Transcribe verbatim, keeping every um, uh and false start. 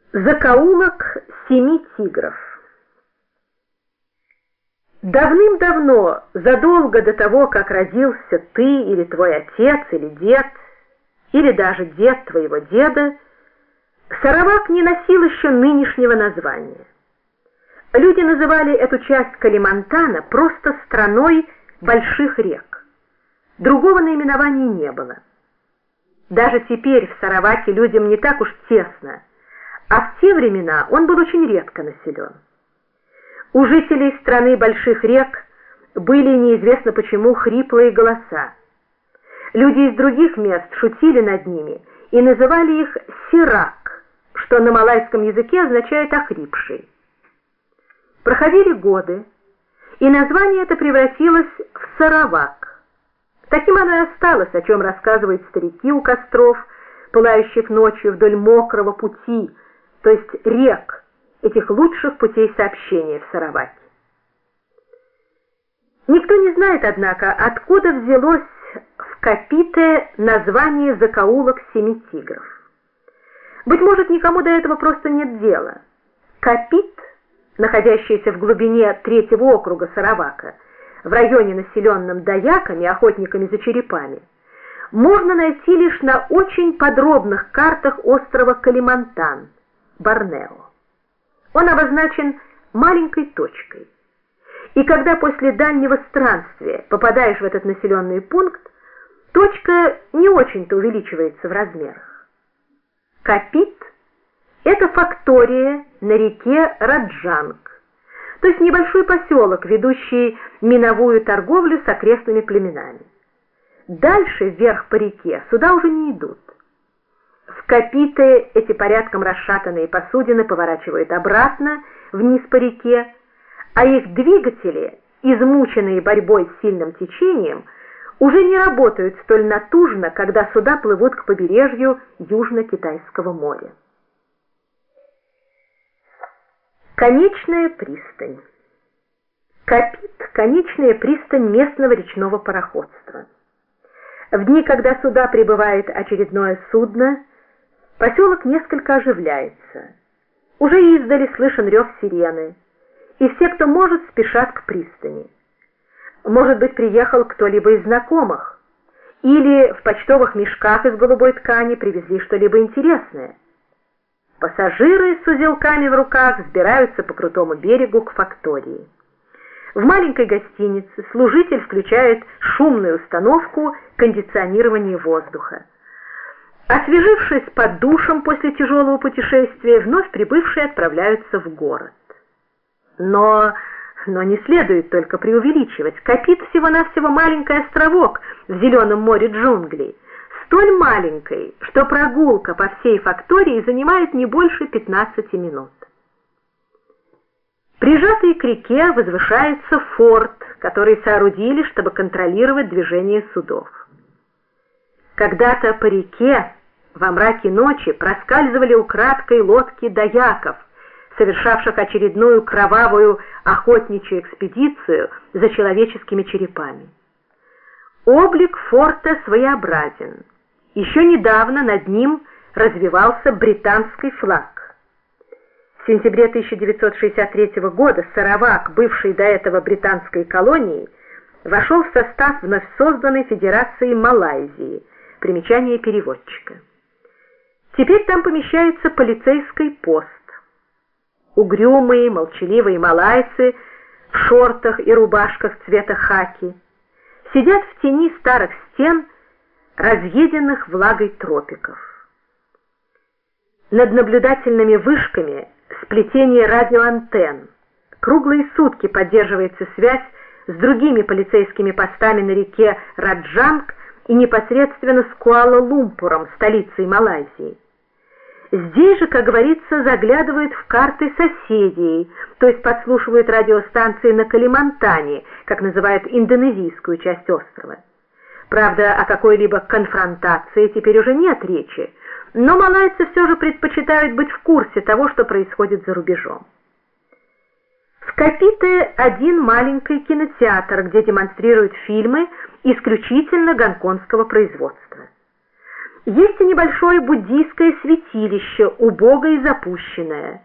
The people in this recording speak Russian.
Закоулок семи тигров. Давным-давно, задолго до того, как родился ты или твой отец или дед, или даже дед твоего деда, Саравак не носил еще нынешнего названия. Люди называли эту часть Калимантана просто страной больших рек. Другого наименования не было. Даже теперь в Сараваке людям не так уж тесно, а в те времена он был очень редко населен. У жителей страны больших рек были неизвестно почему хриплые голоса. Люди из других мест шутили над ними и называли их сирак, что на малайском языке означает охрипший. Проходили годы, и название это превратилось в Саравак. Таким оно и осталось, о чем рассказывают старики у костров, пылающих ночью вдоль мокрого пути, то есть рек, этих лучших путей сообщения в Сараваке. Никто не знает, однако, откуда взялось в Капите название закоулок семи тигров. Быть может, никому до этого просто нет дела. Капит, находящийся в глубине третьего округа Саравака, в районе, населенном даяками, охотниками за черепами, можно найти лишь на очень подробных картах острова Калимантан, Борнео. Он обозначен маленькой точкой. И когда после дальнего странствия попадаешь в этот населенный пункт, точка не очень-то увеличивается в размерах. Капит – это фактория на реке Раджанг, то есть небольшой поселок, ведущий миновую торговлю с окрестными племенами. Дальше вверх по реке суда уже не идут. В Капите эти порядком расшатанные посудины поворачивают обратно, вниз по реке, а их двигатели, измученные борьбой с сильным течением, уже не работают столь натужно, когда суда плывут к побережью Южно-Китайского моря. Конечная пристань. Капит – конечная пристань местного речного пароходства. В дни, когда сюда прибывает очередное судно, поселок несколько оживляется. Уже издали слышен рев сирены, и все, кто может, спешат к пристани. Может быть, приехал кто-либо из знакомых, или в почтовых мешках из голубой ткани привезли что-либо интересное. Пассажиры с узелками в руках взбираются по крутому берегу к фактории. В маленькой гостинице служитель включает шумную установку кондиционирования воздуха. Освежившись под душем после тяжелого путешествия, вновь прибывшие отправляются в город. Но, но не следует только преувеличивать. Капит всего-навсего маленький островок в зеленом море джунглей, столь маленький, что прогулка по всей фактории занимает не больше пятнадцати минут. Прижатый к реке возвышается форт, который соорудили, чтобы контролировать движение судов. Когда-то по реке во мраке ночи проскальзывали украдкой лодки даяков, совершавших очередную кровавую охотничью экспедицию за человеческими черепами. Облик форта своеобразен. Еще недавно над ним развивался британский флаг. В сентябре тысяча девятьсот шестьдесят третьего года Саравак, бывший до этого британской колонией, вошел в состав вновь созданной Федерации Малайзии. Примечание переводчика. Теперь там помещается полицейский пост. Угрюмые, молчаливые малайцы в шортах и рубашках цвета хаки сидят в тени старых стен, разъеденных влагой тропиков. Над наблюдательными вышками сплетение радиоантенн. Круглые сутки поддерживается связь с другими полицейскими постами на реке Раджанг и непосредственно с Куала-Лумпуром, столицей Малайзии. Здесь же, как говорится, заглядывают в карты соседей, то есть подслушивают радиостанции на Калимантане, как называют индонезийскую часть острова. Правда, о какой-либо конфронтации теперь уже нет речи, но малайцы все же предпочитают быть в курсе того, что происходит за рубежом. В Капите один маленький кинотеатр, где демонстрируют фильмы исключительно гонконгского производства. Есть и небольшое буддийское святилище, убогое и запущенное.